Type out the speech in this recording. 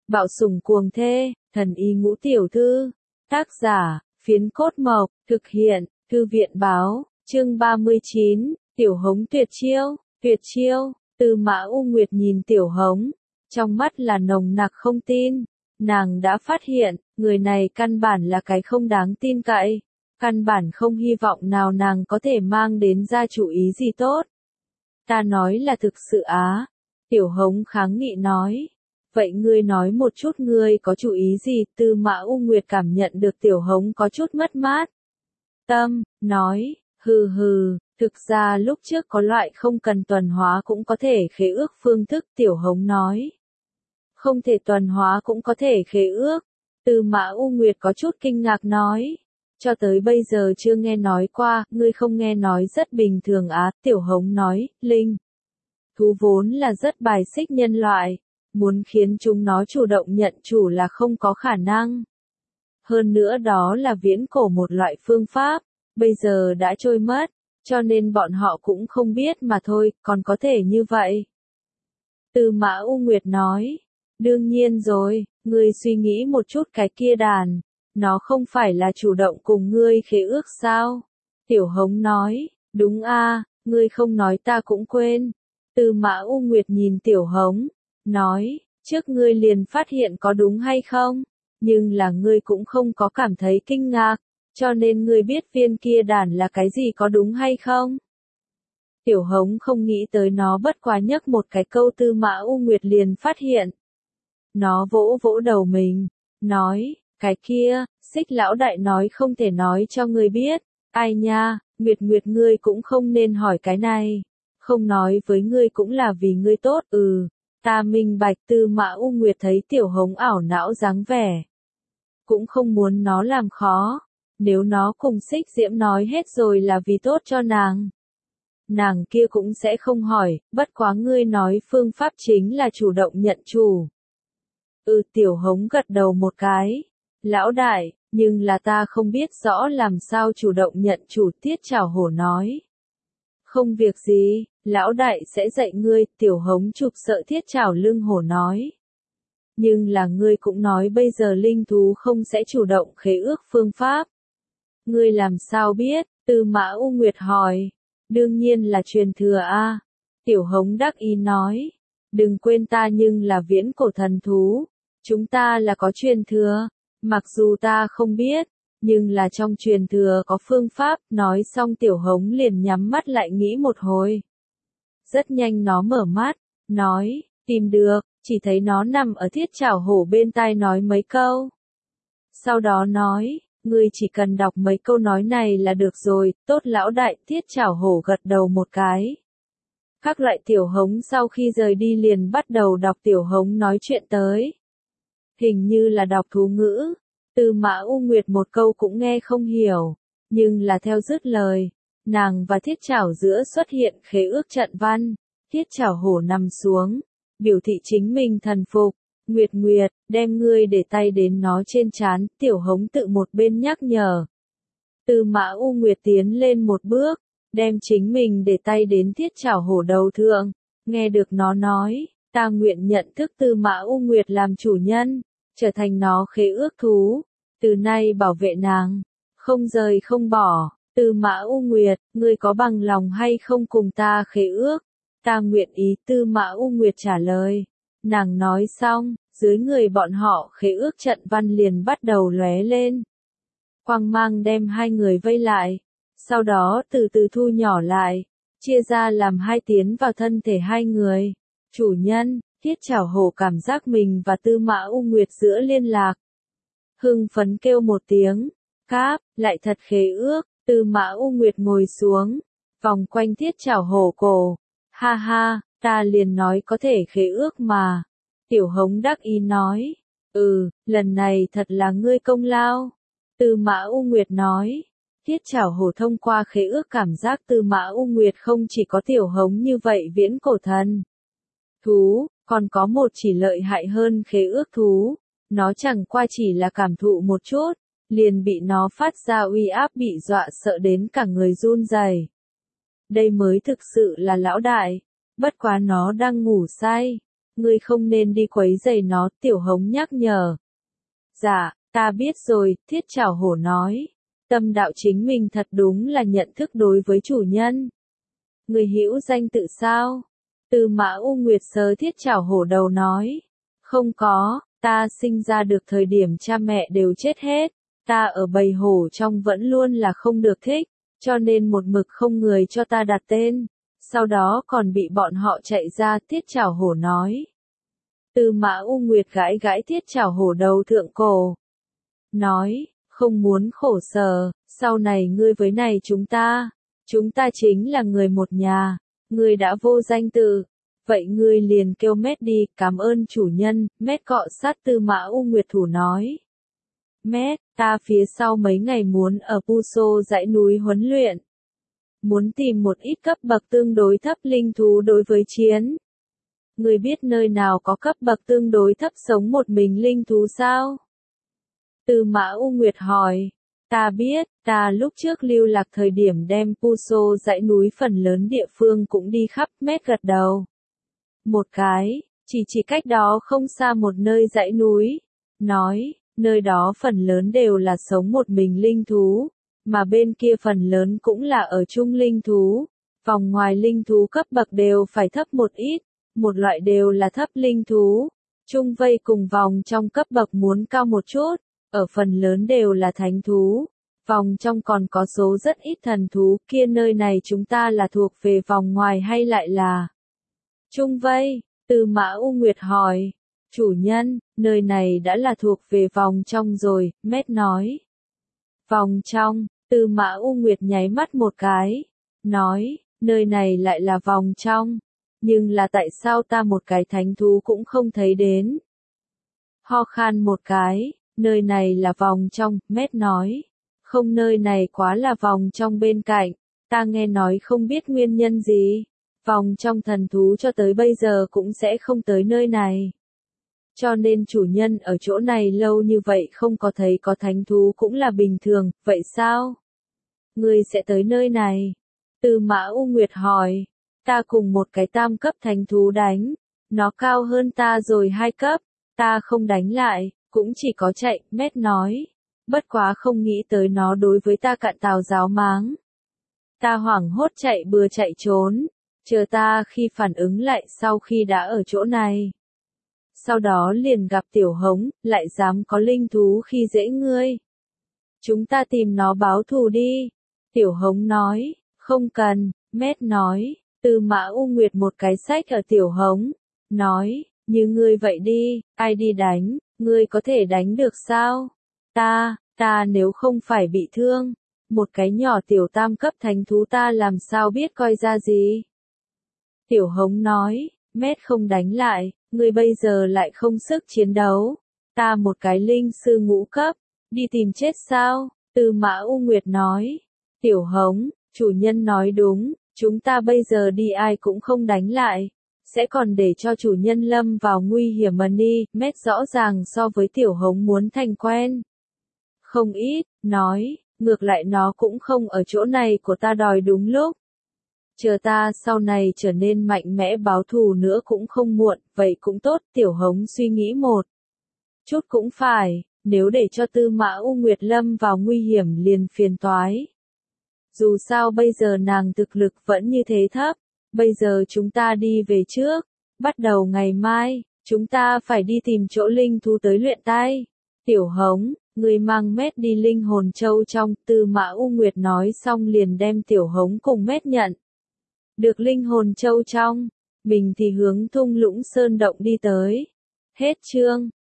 Bạo sủng cuồng thê, thần y ngũ tiểu thư. Tác giả, Phiến Cốt Mộc, thực hiện, Thư viện báo, chương 39, Tiểu Hống tuyệt chiêu, Tư Mã U Nguyệt nhìn Tiểu Hống, trong mắt là nồng nặc không tin, nàng đã phát hiện, người này căn bản là cái không đáng tin cậy, căn bản không hy vọng nào nàng có thể mang đến ra chủ ý gì tốt. Ta nói là thực sự á, Tiểu Hống kháng nghị nói. Vậy ngươi nói một chút ngươi có chủ ý gì? Tư Mã U Nguyệt cảm nhận được Tiểu Hống có chút mất mát. Nói, thực ra lúc trước có loại không cần tuần hóa cũng có thể khế ước phương thức. Tiểu Hống nói. Không thể tuần hóa cũng có thể khế ước. Tư Mã U Nguyệt có chút kinh ngạc nói. Cho tới bây giờ chưa nghe nói qua, ngươi không nghe nói rất bình thường á. Tiểu Hống nói, linh thú vốn là rất bài xích nhân loại. Muốn khiến chúng nó chủ động nhận chủ là không có khả năng. Hơn nữa đó là viễn cổ một loại phương pháp, bây giờ đã trôi mất, cho nên bọn họ cũng không biết mà thôi, còn có thể như vậy. Tư Mã U Nguyệt nói, đương nhiên rồi, ngươi suy nghĩ một chút cái kia đàn, nó không phải là chủ động cùng ngươi khế ước sao? Tiểu Hống nói, đúng a, ngươi không nói ta cũng quên. Tư Mã U Nguyệt nhìn Tiểu Hống. Nói, trước ngươi liền phát hiện có đúng hay không, nhưng là ngươi cũng không có cảm thấy kinh ngạc, cho nên ngươi biết viên kia đàn là cái gì có đúng hay không. Tiểu Hống không nghĩ tới nó bất quá nhấc một cái câu Tư Mã U Nguyệt liền phát hiện. Nó vỗ vỗ đầu mình, nói, cái kia, Xích lão đại nói không thể nói cho ngươi biết, ai nha, Nguyệt ngươi cũng không nên hỏi cái này, không nói với ngươi cũng là vì ngươi tốt, Ta minh bạch. Tư Mã U Nguyệt thấy Tiểu Hống ảo não dáng vẻ. Cũng không muốn nó làm khó. Nếu nó cùng Xích Diễm nói hết rồi là vì tốt cho nàng. Nàng kia cũng sẽ không hỏi, bất quá ngươi nói phương pháp chính là chủ động nhận chủ. Tiểu Hống gật đầu một cái. Lão đại, nhưng là ta không biết rõ làm sao chủ động nhận chủ. Tiết Trảo Hổ nói. Không việc gì, lão đại sẽ dạy ngươi. Tiểu Hống chụp sợ Thiết Trảo Lưng Hổ nói. Nhưng là ngươi cũng nói bây giờ linh thú không sẽ chủ động khế ước phương pháp. Ngươi làm sao biết? Tư Mã U Nguyệt hỏi. Đương nhiên là truyền thừa a. Tiểu Hống đắc ý nói. Đừng quên ta nhưng là viễn cổ thần thú. Chúng ta là có truyền thừa. Mặc dù ta không biết. Nhưng là trong truyền thừa có phương pháp. Nói xong Tiểu Hống liền nhắm mắt lại nghĩ một hồi. Rất nhanh nó mở mắt. Nói, tìm được. Chỉ thấy nó nằm ở Thiết Trảo Hổ bên tai nói mấy câu. Sau đó nói, ngươi chỉ cần đọc mấy câu nói này là được rồi. Tốt lão đại. Thiết Trảo Hổ gật đầu một cái. Các loại Tiểu Hống sau khi rời đi liền bắt đầu đọc. Tiểu Hống nói chuyện tới. Hình như là đọc thú ngữ. Tư Mã U Nguyệt một câu cũng nghe không hiểu, nhưng là theo dứt lời, nàng và Thiết Trảo giữa xuất hiện khế ước trận văn. Thiết Trảo Hổ nằm xuống, biểu thị chính mình thần phục. Nguyệt, đem ngươi để tay đến nó trên trán. Tiểu Hống tự một bên nhắc nhở. Tư Mã U Nguyệt tiến lên một bước, đem chính mình để tay đến Thiết Trảo Hổ đầu thượng. Nghe được nó nói, ta nguyện nhận thức Tư Mã U Nguyệt làm chủ nhân, trở thành nó khế ước thú. Từ nay bảo vệ nàng, không rời không bỏ. Tư Mã U Nguyệt, ngươi có bằng lòng hay không cùng ta khế ước? Ta nguyện ý. Tư Mã U Nguyệt trả lời. Nàng nói xong, dưới người bọn họ khế ước trận văn liền bắt đầu lóe lên. Quang mang đem hai người vây lại, sau đó từ từ thu nhỏ lại, chia ra làm hai tiến vào thân thể hai người. Chủ nhân, Thiết Trảo Hổ cảm giác mình và Tư Mã U Nguyệt giữa liên lạc. Hưng phấn kêu một tiếng, cáp, lại thật khế ước. Tư Mã U Nguyệt ngồi xuống, vòng quanh Thiết Trảo Hổ cổ. Ha ha, ta liền nói có thể khế ước mà. Tiểu Hống đắc ý nói. Lần này thật là ngươi công lao. Tư Mã U Nguyệt nói. Thiết Trảo Hổ thông qua khế ước cảm giác Tư Mã U Nguyệt không chỉ có Tiểu Hống như vậy viễn cổ thần thú, còn có một chỉ lợi hại hơn khế ước thú. Nó chẳng qua chỉ là cảm thụ một chút, liền bị nó phát ra uy áp bị dọa sợ đến cả người run rẩy. Đây mới thực sự là lão đại, bất quá nó đang ngủ say. ngươi không nên đi quấy rầy nó, Tiểu Hống nhắc nhở. Dạ, ta biết rồi, Thiết Chảo Hổ nói. Tâm đạo chính mình thật đúng là nhận thức đối với chủ nhân. Người hữu danh tự sao? Tư Mã U Nguyệt sờ Thiết Chảo Hổ đầu nói. Không có, ta sinh ra được thời điểm cha mẹ đều chết hết. Ta ở bầy hổ trong vẫn luôn là không được thích, cho nên một mực không người cho ta đặt tên. Sau đó còn bị bọn họ chạy ra, Thiết Chảo Hổ nói. Tư Mã U Nguyệt gãi gãi Thiết Chảo Hổ đầu thượng cổ. Nói, không muốn khổ sở, sau này ngươi với này chúng ta chính là người một nhà, ngươi đã vô danh tự, vậy ngươi liền kêu Mét đi, cảm ơn chủ nhân, Mét cọ sát Tư Mã U Nguyệt thủ nói. Mét, ta phía sau mấy ngày muốn ở Puso dãy núi huấn luyện. Muốn tìm một ít cấp bậc tương đối thấp linh thú đối với chiến. Ngươi biết nơi nào có cấp bậc tương đối thấp sống một mình linh thú sao? Tư Mã U Nguyệt hỏi. Ta biết, ta lúc trước lưu lạc thời điểm đem Puso dãy núi phần lớn địa phương cũng đi khắp, Mét gật đầu. Một cái, chỉ cách đó không xa một nơi dãy núi. Nói, nơi đó phần lớn đều là sống một mình linh thú, mà bên kia phần lớn cũng là ở chung linh thú. Vòng ngoài linh thú cấp bậc đều phải thấp một ít, một loại đều là thấp linh thú. Chung vây cùng vòng trong cấp bậc muốn cao một chút, ở phần lớn đều là thánh thú. Vòng trong còn có số rất ít thần thú, kia nơi này chúng ta là thuộc về vòng ngoài hay lại là chung vây? Tư Mã U Nguyệt hỏi. Chủ nhân, nơi này đã là thuộc về vòng trong rồi, Mét nói. Vòng trong, Tư Mã U Nguyệt nháy mắt một cái, nói, nơi này lại là vòng trong, nhưng là tại sao ta một cái thánh thú cũng không thấy đến? Ho khan một cái, nơi này là vòng trong, Mét nói. Không, nơi này quá là vòng trong bên cạnh, ta nghe nói không biết nguyên nhân gì. Vòng trong thần thú cho tới bây giờ cũng sẽ không tới nơi này. Cho nên chủ nhân ở chỗ này lâu như vậy không có thấy có thánh thú cũng là bình thường, vậy sao? Ngươi sẽ tới nơi này? Tư Mã U Nguyệt hỏi. Ta cùng một cái tam cấp thánh thú đánh, nó cao hơn ta rồi 2 cấp, ta không đánh lại, cũng chỉ có chạy, Mét nói. Bất quá không nghĩ tới nó đối với ta cạn tào giáo máng. Ta hoảng hốt chạy bừa chạy trốn, chờ ta khi phản ứng lại sau khi đã ở chỗ này. Sau đó liền gặp Tiểu Hống, lại dám có linh thú khi dễ ngươi. Chúng ta tìm nó báo thù đi. Tiểu Hống nói, không cần, Mét nói. Tư Mã U Nguyệt một cái xách ở Tiểu Hống, nói, như ngươi vậy đi, ai đi đánh, ngươi có thể đánh được sao? Ta nếu không phải bị thương, một cái nhỏ tiểu tam cấp thánh thú ta làm sao biết coi ra gì? Tiểu Hống nói, Mét không đánh lại, ngươi bây giờ lại không sức chiến đấu. Ta một cái linh sư ngũ cấp, đi tìm chết sao? Tư Mã U Nguyệt nói. Tiểu Hống, chủ nhân nói đúng, chúng ta bây giờ đi ai cũng không đánh lại, sẽ còn để cho chủ nhân lâm vào nguy hiểm mà đi. Mét rõ ràng so với Tiểu Hống muốn thành quen. Không ít, nói, ngược lại nó cũng không ở chỗ này của ta đòi đúng lúc. Chờ ta sau này trở nên mạnh mẽ báo thù nữa cũng không muộn, vậy cũng tốt, Tiểu Hống suy nghĩ một chút cũng phải, nếu để cho Tư Mã U Nguyệt lâm vào nguy hiểm liền phiền toái. Dù sao bây giờ nàng thực lực vẫn như thế thấp, bây giờ chúng ta đi về trước, bắt đầu ngày mai, chúng ta phải đi tìm chỗ linh thú tới luyện tai. Tiểu Hống, người mang Mét đi linh hồn châu trong, Tư Mã U Nguyệt nói xong liền đem Tiểu Hống cùng Mét nhận. Được linh hồn châu trong, mình thì hướng thung lũng sơn động đi tới. Hết chương.